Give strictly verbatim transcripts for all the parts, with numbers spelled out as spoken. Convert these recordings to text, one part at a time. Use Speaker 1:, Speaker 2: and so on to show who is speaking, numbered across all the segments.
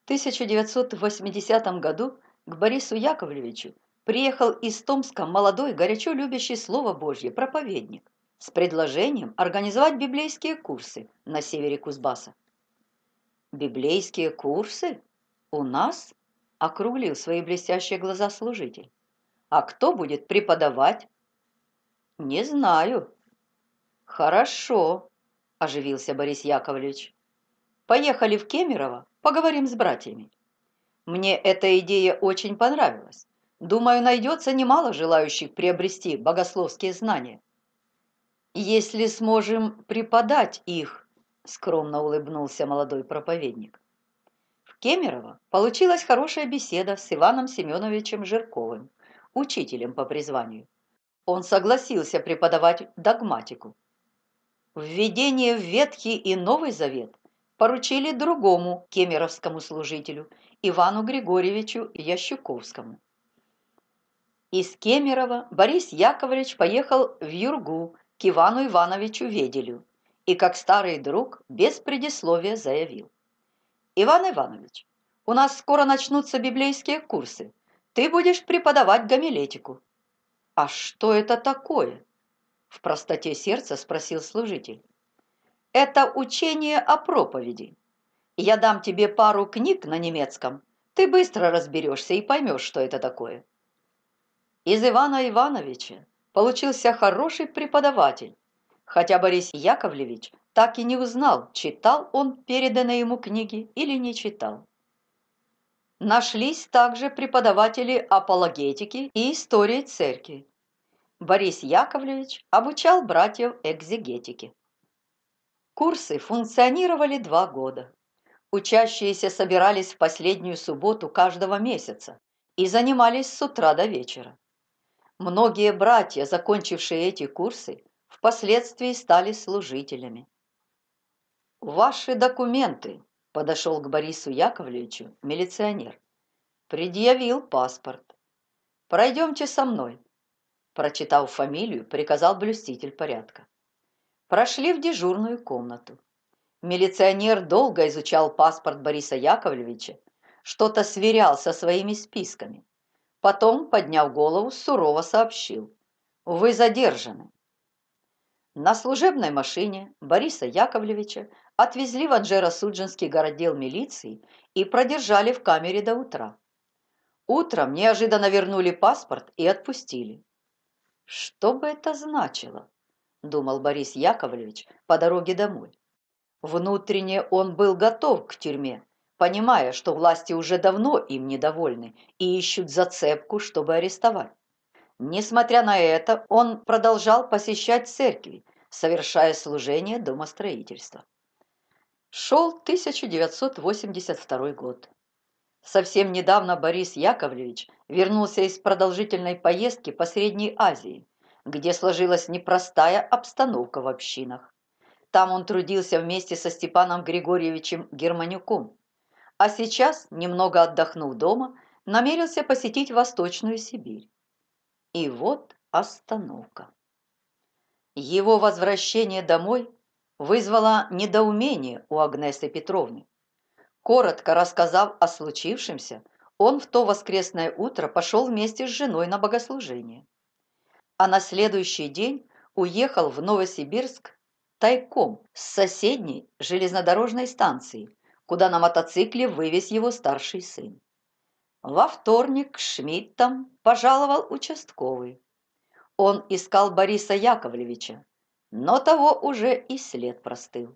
Speaker 1: В тысяча девятьсот восьмидесятом году к Борису Яковлевичу приехал из Томска молодой, горячо любящий Слово Божье проповедник с предложением организовать библейские курсы на севере Кузбасса. «Библейские курсы? У нас?» – округлил свои блестящие глаза служитель. «А кто будет преподавать?» «Не знаю». «Хорошо», – оживился Борис Яковлевич. «Поехали в Кемерово, поговорим с братьями. Мне эта идея очень понравилась. Думаю, найдется немало желающих приобрести богословские знания. Если сможем преподать их», – скромно улыбнулся молодой проповедник. В Кемерово получилась хорошая беседа с Иваном Семеновичем Жирковым, учителем по призванию. Он согласился преподавать догматику. Введение в Ветхий и Новый Завет поручили другому кемеровскому служителю, Ивану Григорьевичу Ящуковскому. Из Кемерово Борис Яковлевич поехал в Юргу к Ивану Ивановичу Веделю и, как старый друг, без предисловия заявил: «Иван Иванович, у нас скоро начнутся библейские курсы. Ты будешь преподавать гомилетику». «А что это такое?» – в простоте сердца спросил служитель. «Это учение о проповеди. Я дам тебе пару книг на немецком. Ты быстро разберешься и поймешь, что это такое». Из Ивана Ивановича получился хороший преподаватель, хотя Борис Яковлевич так и не узнал, читал он переданные ему книги или не читал. Нашлись также преподаватели апологетики и истории церкви. Борис Яковлевич обучал братьев экзегетике. Курсы функционировали два года. Учащиеся собирались в последнюю субботу каждого месяца и занимались с утра до вечера. Многие братья, закончившие эти курсы, впоследствии стали служителями. «Ваши документы», – подошел к Борису Яковлевичу милиционер. Предъявил паспорт. «Пройдемте со мной», – прочитав фамилию, приказал блюститель порядка. Прошли в дежурную комнату. Милиционер долго изучал паспорт Бориса Яковлевича, что-то сверял со своими списками. Потом, подняв голову, сурово сообщил: «Вы задержаны». На служебной машине Бориса Яковлевича отвезли в Анжеро-Судженский городдел милиции и продержали в камере до утра. Утром неожиданно вернули паспорт и отпустили. «Что бы это значило?» – думал Борис Яковлевич по дороге домой. Внутренне он был готов к тюрьме, понимая, что власти уже давно им недовольны и ищут зацепку, чтобы арестовать. Несмотря на это, он продолжал посещать церкви, совершая служение домостроительства. Шел тысяча девятьсот восемьдесят второй год. Совсем недавно Борис Яковлевич вернулся из продолжительной поездки по Средней Азии, где сложилась непростая обстановка в общинах. Там он трудился вместе со Степаном Григорьевичем Германюком, а сейчас, немного отдохнув дома, намерился посетить Восточную Сибирь. И вот остановка. Его возвращение домой вызвало недоумение у Агнесы Петровны. Коротко рассказав о случившемся, он в то воскресное утро пошел вместе с женой на богослужение. А на следующий день уехал в Новосибирск тайком с соседней железнодорожной станции, куда на мотоцикле вывез его старший сын. Во вторник к Шмидтам пожаловал участковый. Он искал Бориса Яковлевича, но того уже и след простыл.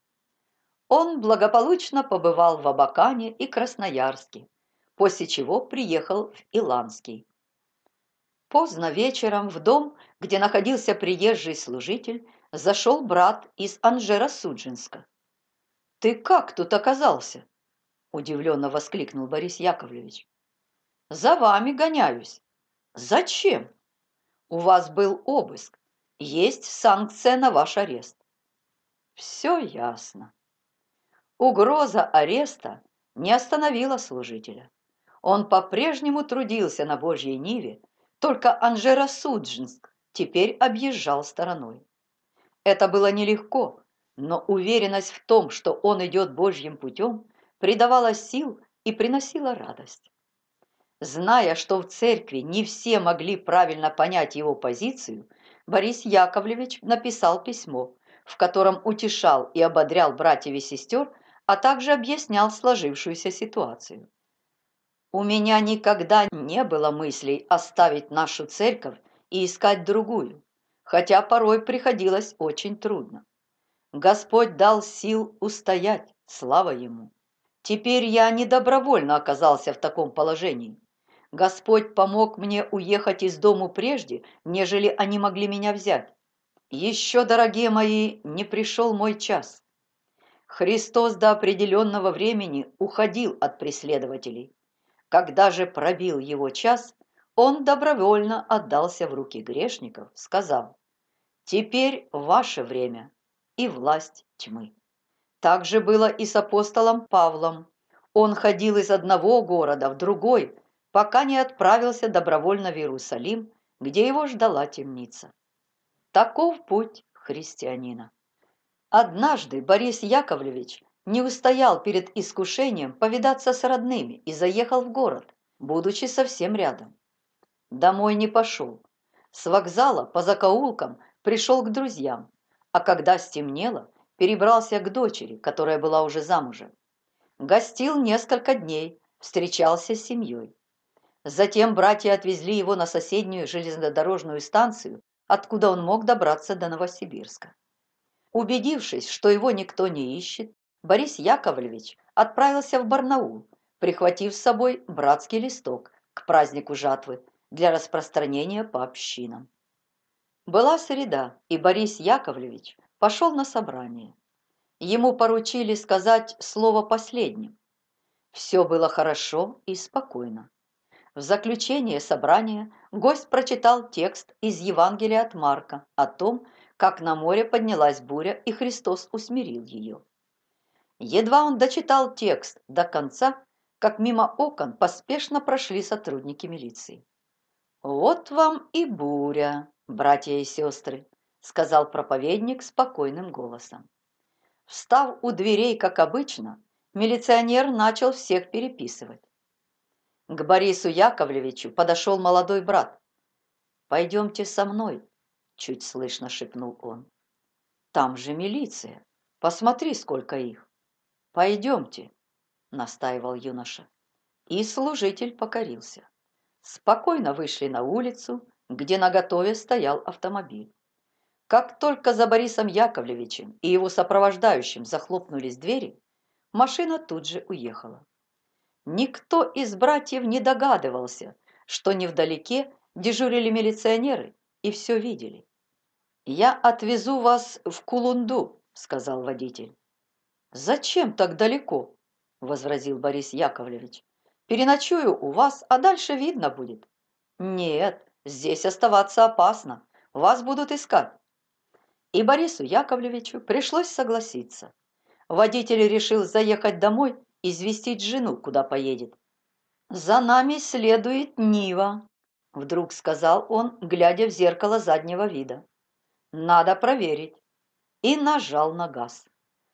Speaker 1: Он благополучно побывал в Абакане и Красноярске, после чего приехал в Иланский. Поздно вечером в дом, где находился приезжий служитель, зашел брат из Анжеро-Судженска. «Ты как тут оказался?» – удивленно воскликнул Борис Яковлевич. «За вами гоняюсь». «Зачем?» «У вас был обыск. Есть санкция на ваш арест». «Все ясно». Угроза ареста не остановила служителя. Он по-прежнему трудился на Божьей ниве, только Анжеро-Судженск теперь объезжал стороной. Это было нелегко, но уверенность в том, что он идет Божьим путем, придавала сил и приносило радость. Зная, что в церкви не все могли правильно понять его позицию, Борис Яковлевич написал письмо, в котором утешал и ободрял братьев и сестер, а также объяснял сложившуюся ситуацию. «У меня никогда не было мыслей оставить нашу церковь и искать другую, хотя порой приходилось очень трудно. Господь дал сил устоять, слава Ему. Теперь я не добровольно оказался в таком положении. Господь помог мне уехать из дому прежде, нежели они могли меня взять. Еще, дорогие мои, не пришел мой час. Христос до определенного времени уходил от преследователей. Когда же пробил его час, он добровольно отдался в руки грешников, сказав: «Теперь ваше время и власть тьмы». Так же было и с апостолом Павлом. Он ходил из одного города в другой, пока не отправился добровольно в Иерусалим, где его ждала темница. Таков путь христианина. Однажды Борис Яковлевич не устоял перед искушением повидаться с родными и заехал в город, будучи совсем рядом. Домой не пошел. С вокзала по закоулкам пришел к друзьям, а когда стемнело, перебрался к дочери, которая была уже замужем. Гостил несколько дней, встречался с семьей. Затем братья отвезли его на соседнюю железнодорожную станцию, откуда он мог добраться до Новосибирска. Убедившись, что его никто не ищет, Борис Яковлевич отправился в Барнаул, прихватив с собой братский листок к празднику жатвы для распространения по общинам. Была среда, и Борис Яковлевич пошел на собрание. Ему поручили сказать слово последним. Все было хорошо и спокойно. В заключение собрания гость прочитал текст из Евангелия от Марка о том, как на море поднялась буря, и Христос усмирил ее. Едва он дочитал текст до конца, как мимо окон поспешно прошли сотрудники милиции. «Вот вам и буря, братья и сестры», — сказал проповедник спокойным голосом. Встав у дверей, как обычно, милиционер начал всех переписывать. К Борису Яковлевичу подошел молодой брат. «Пойдемте со мной», — чуть слышно шепнул он. «Там же милиция. Посмотри, сколько их». «Пойдемте», — настаивал юноша. И служитель покорился. Спокойно вышли на улицу, где наготове стоял автомобиль. Как только за Борисом Яковлевичем и его сопровождающим захлопнулись двери, машина тут же уехала. Никто из братьев не догадывался, что невдалеке дежурили милиционеры и все видели. «Я отвезу вас в Кулунду», — сказал водитель. «Зачем так далеко?» — возразил Борис Яковлевич. «Переночую у вас, а дальше видно будет». «Нет, здесь оставаться опасно, вас будут искать». И Борису Яковлевичу пришлось согласиться. Водитель решил заехать домой, известить жену, куда поедет. «За нами следует Нива», — вдруг сказал он, глядя в зеркало заднего вида. «Надо проверить». И нажал на газ.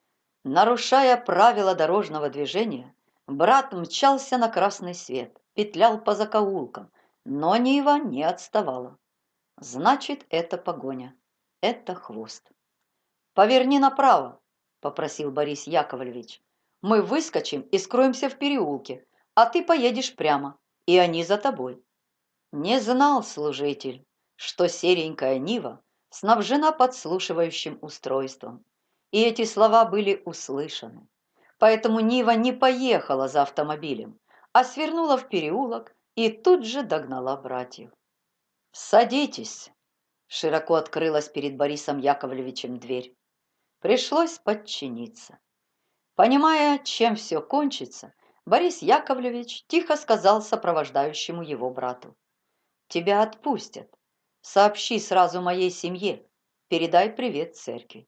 Speaker 1: Нарушая правила дорожного движения, брат мчался на красный свет, петлял по закоулкам, но Нива не отставала. Значит, это погоня, это хвост. «Поверни направо», — попросил Борис Яковлевич. «Мы выскочим и скроемся в переулке, а ты поедешь прямо, и они за тобой». Не знал служитель, что серенькая Нива снабжена подслушивающим устройством, и эти слова были услышаны. Поэтому Нива не поехала за автомобилем, а свернула в переулок и тут же догнала братьев. «Садитесь!» — широко открылась перед Борисом Яковлевичем дверь. Пришлось подчиниться. Понимая, чем все кончится, Борис Яковлевич тихо сказал сопровождающему его брату: «Тебя отпустят. Сообщи сразу моей семье. Передай привет церкви».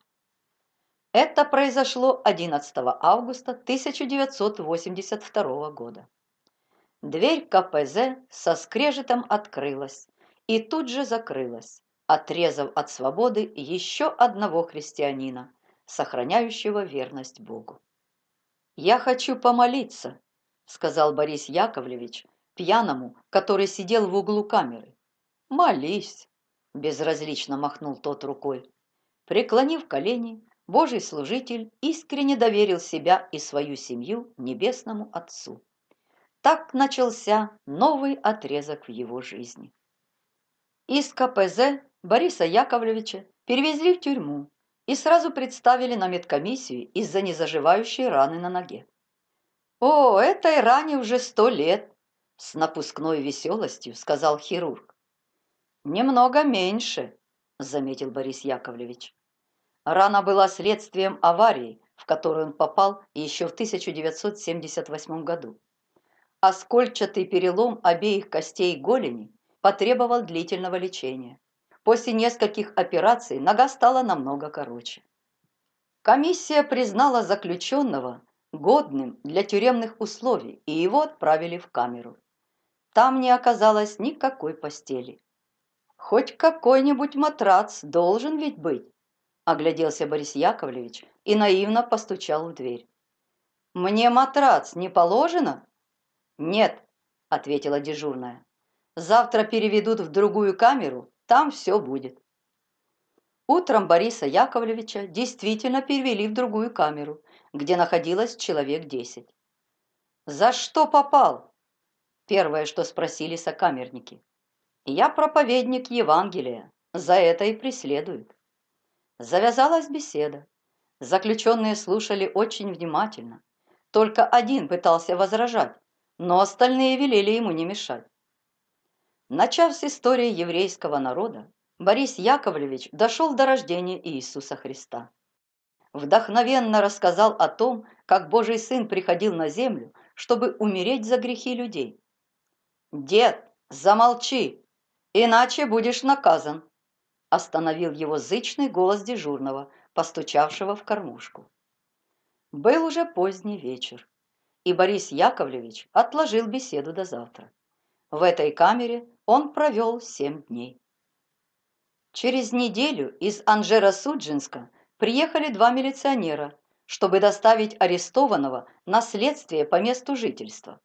Speaker 1: Это произошло одиннадцатого августа тысяча девятьсот восемьдесят второго года. Дверь ка пэ зэ со скрежетом открылась и тут же закрылась, отрезав от свободы еще одного христианина, сохраняющего верность Богу. «Я хочу помолиться», — сказал Борис Яковлевич пьяному, который сидел в углу камеры. «Молись!» — безразлично махнул тот рукой. Преклонив колени, Божий служитель искренне доверил себя и свою семью Небесному Отцу. Так начался новый отрезок в его жизни. Из ка пэ зэ Бориса Яковлевича перевезли в тюрьму и сразу представили на медкомиссию из-за незаживающей раны на ноге. «О, этой ране уже сто лет!» – с напускной веселостью сказал хирург. «Немного меньше», – заметил Борис Яковлевич. Рана была следствием аварии, в которую он попал еще в тысяча девятьсот семьдесят восьмом году. Оскольчатый перелом обеих костей голени потребовал длительного лечения. После нескольких операций нога стала намного короче. Комиссия признала заключенного годным для тюремных условий, и его отправили в камеру. Там не оказалось никакой постели. «Хоть какой-нибудь матрац должен ведь быть», – огляделся Борис Яковлевич и наивно постучал в дверь. «Мне матрац не положено?» «Нет», – ответила дежурная. «Завтра переведут в другую камеру, там все будет». Утром Бориса Яковлевича действительно перевели в другую камеру, где находилось человек десять. «За что попал?» – первое, что спросили сокамерники. «Я проповедник Евангелия, за это и преследуют». Завязалась беседа. Заключенные слушали очень внимательно. Только один пытался возражать, но остальные велели ему не мешать. Начав с истории еврейского народа, Борис Яковлевич дошел до рождения Иисуса Христа. Вдохновенно рассказал о том, как Божий Сын приходил на землю, чтобы умереть за грехи людей. «Дед, замолчи, иначе будешь наказан», остановил его зычный голос дежурного, постучавшего в кормушку. Был уже поздний вечер, и Борис Яковлевич отложил беседу до завтра. В этой камере он провел семь дней. Через неделю из Анжеро-Судженска приехали два милиционера, чтобы доставить арестованного на следствие по месту жительства.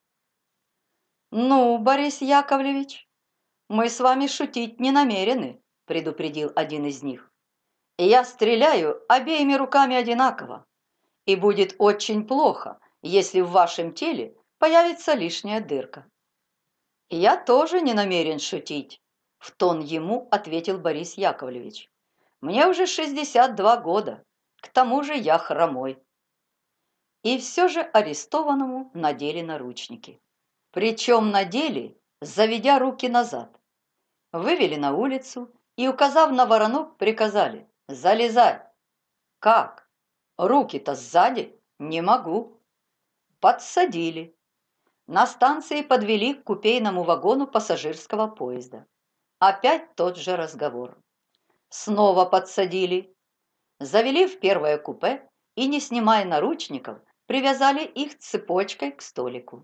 Speaker 1: «Ну, Борис Яковлевич, мы с вами шутить не намерены», – предупредил один из них. «Я стреляю обеими руками одинаково, и будет очень плохо, если в вашем теле появится лишняя дырка». «Я тоже не намерен шутить», – в тон ему ответил Борис Яковлевич. «Мне уже шестьдесят два года, к тому же я хромой». И все же арестованному надели наручники. Причем надели, заведя руки назад. Вывели на улицу и, указав на воронок, приказали: «Залезай». «Как? Руки-то сзади? Не могу». Подсадили. На станции подвели к купейному вагону пассажирского поезда. Опять тот же разговор. Снова подсадили. Завели в первое купе и, не снимая наручников, привязали их цепочкой к столику.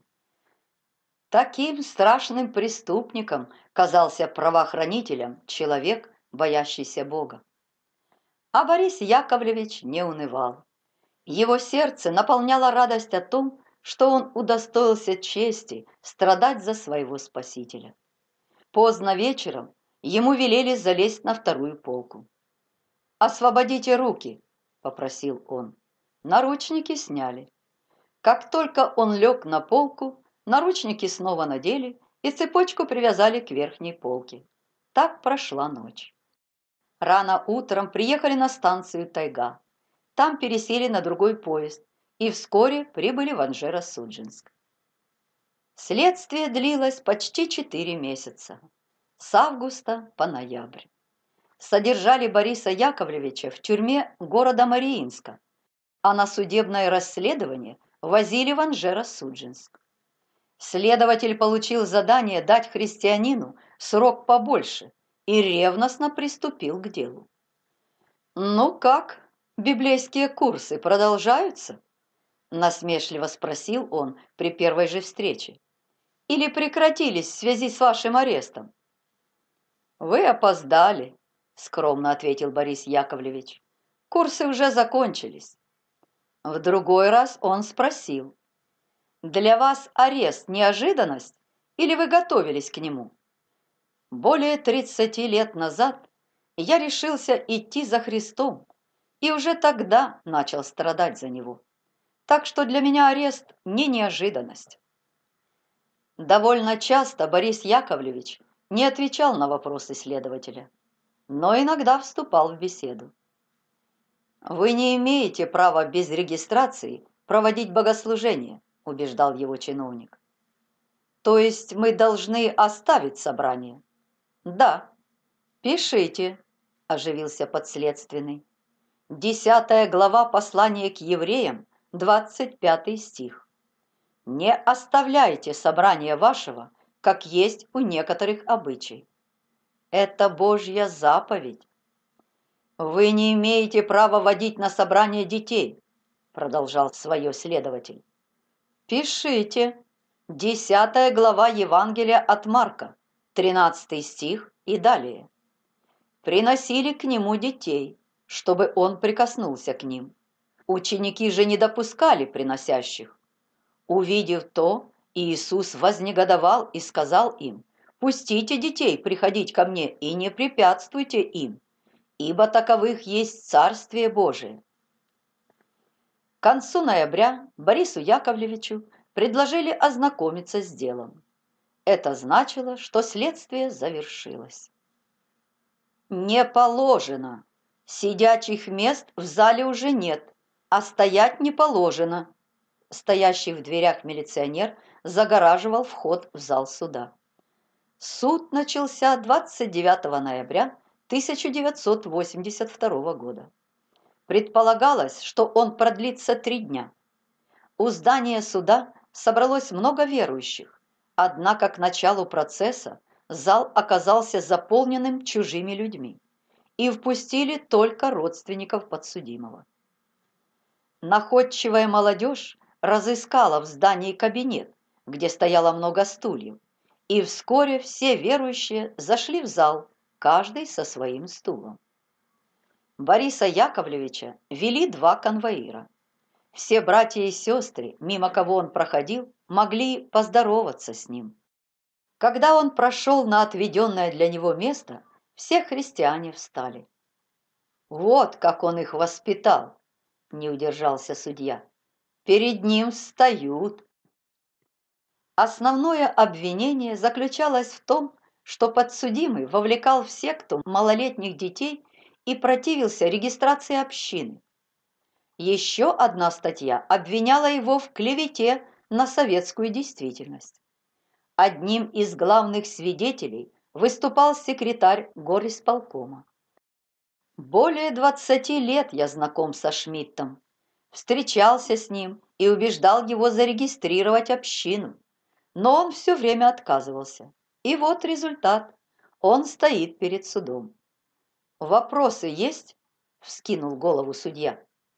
Speaker 1: Таким страшным преступником казался правоохранителям человек, боящийся Бога. А Борис Яковлевич не унывал. Его сердце наполняло радость о том, что он удостоился чести страдать за своего Спасителя. Поздно вечером ему велели залезть на вторую полку. «Освободите руки», – попросил он. Наручники сняли. Как только он лег на полку, наручники снова надели и цепочку привязали к верхней полке. Так прошла ночь. Рано утром приехали на станцию Тайга. Там пересели на другой поезд и вскоре прибыли в Анжеро-Судженск. Следствие длилось почти четыре месяца, с августа по ноябрь. Содержали Бориса Яковлевича в тюрьме города Мариинска, а на судебное расследование возили в Анжеро-Судженск. Следователь получил задание дать христианину срок побольше и ревностно приступил к делу. «Ну как, библейские курсы продолжаются?» – насмешливо спросил он при первой же встрече. «Или прекратились в связи с вашим арестом?» «Вы опоздали», – скромно ответил Борис Яковлевич. «Курсы уже закончились». В другой раз он спросил: Для вас арест – неожиданность или вы готовились к нему? Более тридцати лет назад я решился идти за Христом и уже тогда начал страдать за Него. Так что для меня арест не неожиданность. Довольно часто Борис Яковлевич не отвечал на вопросы следователя, но иногда вступал в беседу. «Вы не имеете права без регистрации проводить богослужение», – убеждал его чиновник. «То есть мы должны оставить собрание?» «Да». «Пишите», – оживился подследственный. Десятая глава послания к евреям, двадцать пятый стих. «Не оставляйте собрание вашего, как есть у некоторых обычай». Это Божья заповедь. «Вы не имеете права водить на собрание детей», – продолжал свое следователь. «Пишите. Десятая глава Евангелия от Марка, тринадцатый стих и далее. Приносили к нему детей, чтобы он прикоснулся к ним. Ученики же не допускали приносящих. Увидев то, Иисус вознегодовал и сказал им: «Пустите детей приходить ко мне и не препятствуйте им, ибо таковых есть Царствие Божие». К концу ноября Борису Яковлевичу предложили ознакомиться с делом. Это значило, что следствие завершилось. «Не положено. Сидячих мест в зале уже нет, а стоять не положено». Стоящий в дверях милиционер загораживал вход в зал суда. Суд начался двадцать девятого ноября тысяча девятьсот восемьдесят второго года. Предполагалось, что он продлится три дня. У здания суда собралось много верующих, однако к началу процесса зал оказался заполненным чужими людьми и впустили только родственников подсудимого. Находчивая молодежь разыскала в здании кабинет, где стояло много стульев, и вскоре все верующие зашли в зал, каждый со своим стулом. Бориса Яковлевича вели два конвоира. Все братья и сестры, мимо кого он проходил, могли поздороваться с ним. Когда он прошел на отведенное для него место, все христиане встали. «Вот как он их воспитал!» – не удержался судья. «Перед ним встают». Основное обвинение заключалось в том, что подсудимый вовлекал в секту малолетних детей и противился регистрации общины. Еще одна статья обвиняла его в клевете на советскую действительность. Одним из главных свидетелей выступал секретарь горисполкома. Более двадцати лет я знаком со Шмидтом, встречался с ним и убеждал его зарегистрировать общину, но он все время отказывался. И вот результат. Он стоит перед судом. «Вопросы есть?» – вскинул голову судья.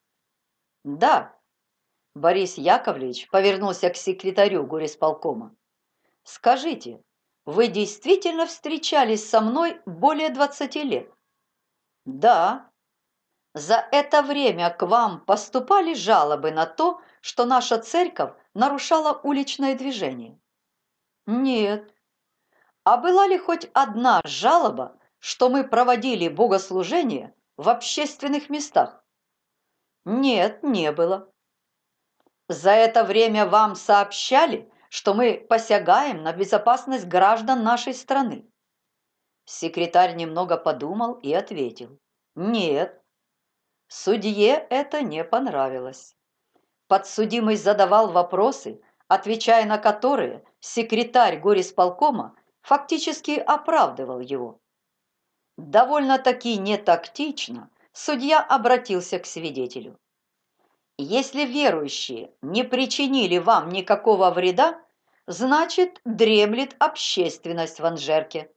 Speaker 1: «Да». Борис Яковлевич повернулся к секретарю горисполкома. «Скажите, вы действительно встречались со мной более двадцати лет?» «Да». «За это время к вам поступали жалобы на то, что наша церковь нарушала уличное движение?» «Нет». «А была ли хоть одна жалоба, что мы проводили богослужение в общественных местах?» «Нет, не было». «За это время вам сообщали, что мы посягаем на безопасность граждан нашей страны?» Секретарь немного подумал и ответил: «Нет». Судье это не понравилось. Подсудимый задавал вопросы, отвечая на которые секретарь горисполкома фактически оправдывал его. Довольно-таки нетактично судья обратился к свидетелю. «Если верующие не причинили вам никакого вреда, значит, дремлет общественность в Анжерке.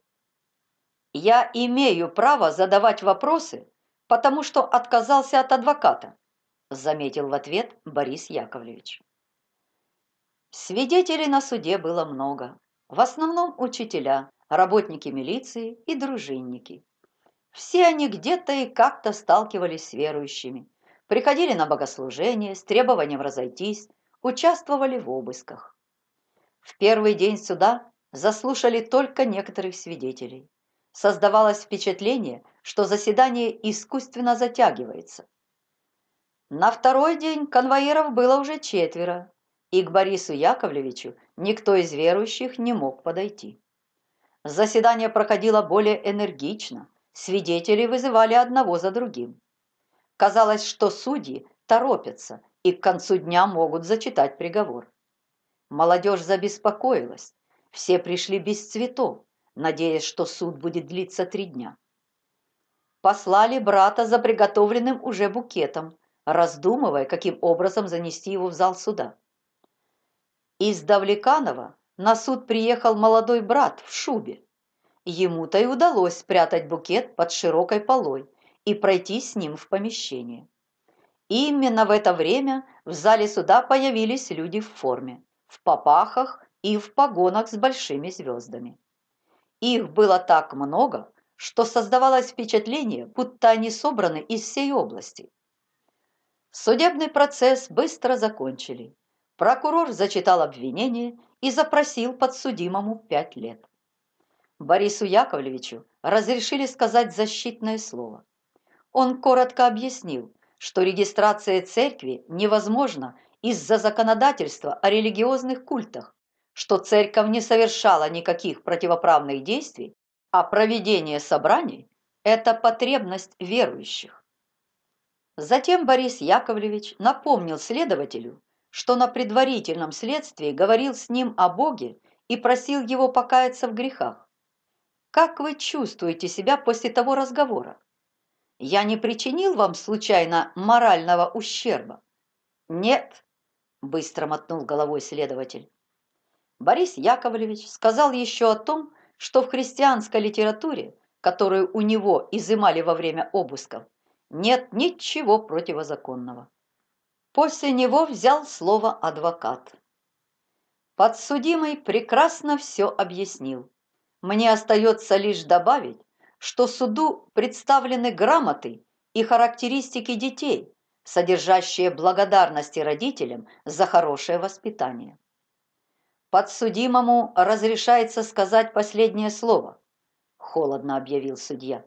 Speaker 1: Я имею право задавать вопросы, потому что отказался от адвоката», заметил в ответ Борис Яковлевич. Свидетелей на суде было много. В основном учителя, работники милиции и дружинники. Все они где-то и как-то сталкивались с верующими, приходили на богослужение с требованием разойтись, участвовали в обысках. В первый день суда заслушали только некоторых свидетелей. Создавалось впечатление, что заседание искусственно затягивается. На второй день конвоиров было уже четверо, и к Борису Яковлевичу никто из верующих не мог подойти. Заседание проходило более энергично, свидетелей вызывали одного за другим. Казалось, что судьи торопятся и к концу дня могут зачитать приговор. Молодежь забеспокоилась, все пришли без цветов, надеясь, что суд будет длиться три дня. Послали брата за приготовленным уже букетом, раздумывая, каким образом занести его в зал суда. Из Давлеканова на суд приехал молодой брат в шубе. Ему-то и удалось спрятать букет под широкой полой и пройти с ним в помещение. Именно в это время в зале суда появились люди в форме, в папахах и в погонах с большими звездами. Их было так много, что создавалось впечатление, будто они собраны из всей области. Судебный процесс быстро закончили. Прокурор зачитал обвинение и запросил подсудимому пять лет. Борису Яковлевичу разрешили сказать защитное слово. Он коротко объяснил, что регистрация церкви невозможна из-за законодательства о религиозных культах, что церковь не совершала никаких противоправных действий, а проведение собраний – это потребность верующих. Затем Борис Яковлевич напомнил следователю, что на предварительном следствии говорил с ним о Боге и просил его покаяться в грехах. «Как вы чувствуете себя после того разговора? Я не причинил вам случайно морального ущерба?» «Нет», – быстро мотнул головой следователь. Борис Яковлевич сказал еще о том, что в христианской литературе, которую у него изымали во время обысков, нет ничего противозаконного. После него взял слово адвокат. Подсудимый прекрасно все объяснил. Мне остается лишь добавить, что суду представлены грамоты и характеристики детей, содержащие благодарности родителям за хорошее воспитание. Подсудимому разрешается сказать последнее слово, холодно объявил судья.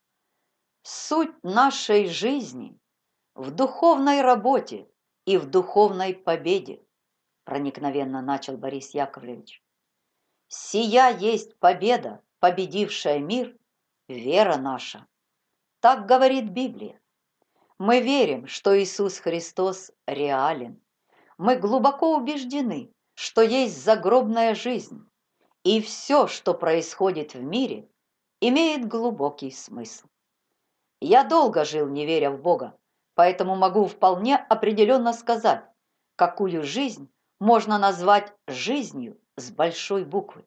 Speaker 1: Суть нашей жизни в духовной работе и в духовной победе, проникновенно начал Борис Яковлевич. Сия есть победа, победившая мир, вера наша. Так говорит Библия. Мы верим, что Иисус Христос реален. Мы глубоко убеждены, что есть загробная жизнь, и все, что происходит в мире, имеет глубокий смысл. Я долго жил, не веря в Бога, поэтому могу вполне определенно сказать, какую жизнь можно назвать жизнью с большой буквы.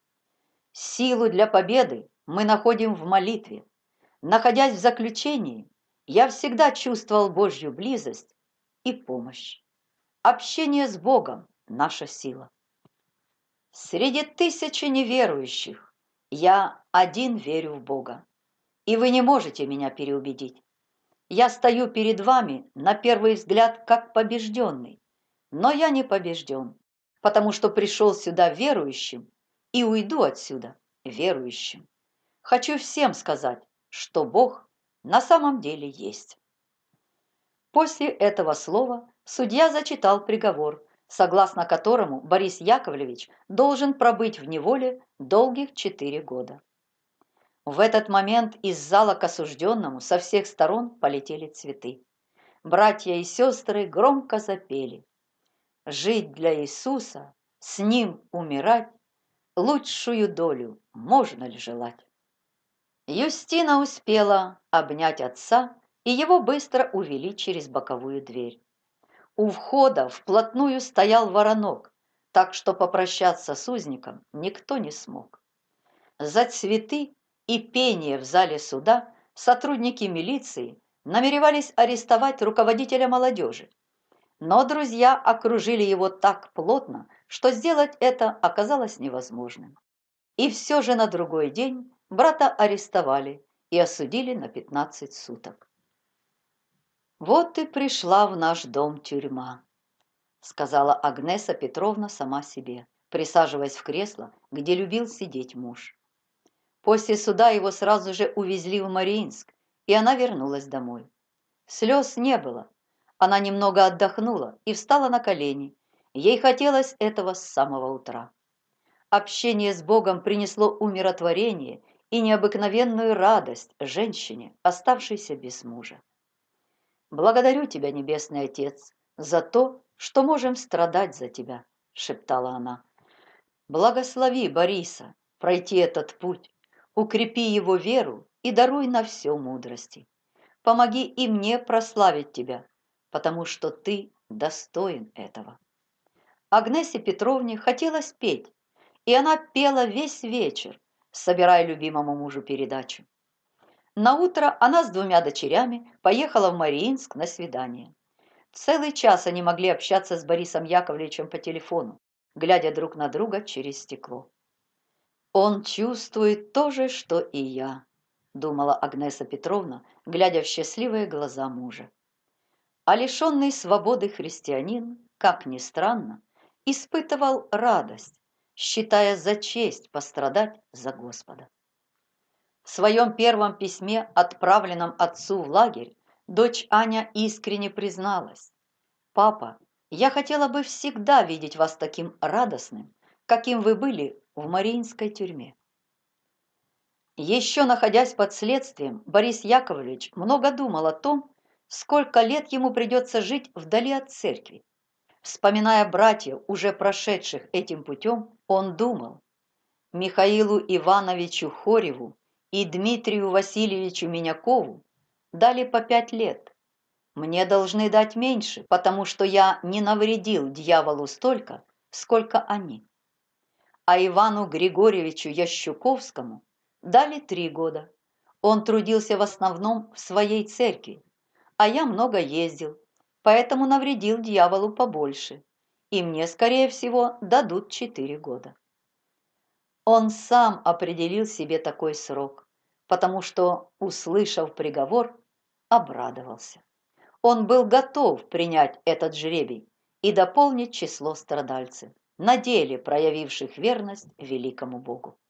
Speaker 1: Силу для победы мы находим в молитве. Находясь в заключении, я всегда чувствовал Божью близость и помощь. Общение с Богом – наша сила. Среди тысячи неверующих я один верю в Бога, и вы не можете меня переубедить. Я стою перед вами на первый взгляд как побежденный, но я не побежден, потому что пришел сюда верующим и уйду отсюда верующим. Хочу всем сказать, что Бог на самом деле есть. После этого слова судья зачитал приговор, согласно которому Борис Яковлевич должен пробыть в неволе долгих четыре года. В этот момент из зала к осужденному со всех сторон полетели цветы. Братья и сестры громко запели: «Жить для Иисуса, с Ним умирать, лучшую долю можно ли желать?» Юстина успела обнять отца, и его быстро увели через боковую дверь. У входа вплотную стоял воронок, так что попрощаться с узником никто не смог. За цветы и пение в зале суда сотрудники милиции намеревались арестовать руководителя молодежи, но друзья окружили его так плотно, что сделать это оказалось невозможным. И все же на другой день брата арестовали и осудили на пятнадцать суток. Вот и пришла в наш дом тюрьма. сказала Агнеса Петровна сама себе, присаживаясь в кресло, где любил сидеть муж. После суда его сразу же увезли в Мариинск, и она вернулась домой. Слез не было. Она немного отдохнула и встала на колени. Ей хотелось этого с самого утра. Общение с Богом принесло умиротворение и необыкновенную радость женщине, оставшейся без мужа. «Благодарю тебя, Небесный Отец, за то, что можем страдать за тебя», — шептала она. «Благослови Бориса пройти этот путь, укрепи его веру и даруй на все мудрости. Помоги и мне прославить тебя, потому что ты достоин этого». Агнесе Петровне хотелось петь, и она пела весь вечер, собирая любимому мужу передачу. Наутро она с двумя дочерями поехала в Мариинск на свидание. Целый час они могли общаться с Борисом Яковлевичем по телефону, глядя друг на друга через стекло. «Он чувствует то же, что и я», — думала Агнеса Петровна, глядя в счастливые глаза мужа. А лишенный свободы христианин, как ни странно, испытывал радость, считая за честь пострадать за Господа. В своем первом письме, отправленном отцу в лагерь, дочь Аня искренне призналась: «Папа, я хотела бы всегда видеть вас таким радостным, каким вы были в Мариинской тюрьме». Еще находясь под следствием, Борис Яковлевич много думал о том, сколько лет ему придется жить вдали от церкви. Вспоминая братьев, уже прошедших этим путем, он думал: Михаилу Ивановичу Хореву и Дмитрию Васильевичу Минякову дали по пять лет. Мне должны дать меньше, потому что я не навредил дьяволу столько, сколько они. А Ивану Григорьевичу Ящуковскому дали три года. Он трудился в основном в своей церкви, а я много ездил, поэтому навредил дьяволу побольше, и мне, скорее всего, дадут четыре года. Он сам определил себе такой срок, потому что, услышав приговор, обрадовался. Он был готов принять этот жребий и дополнить число страдальцев, на деле проявивших верность великому Богу.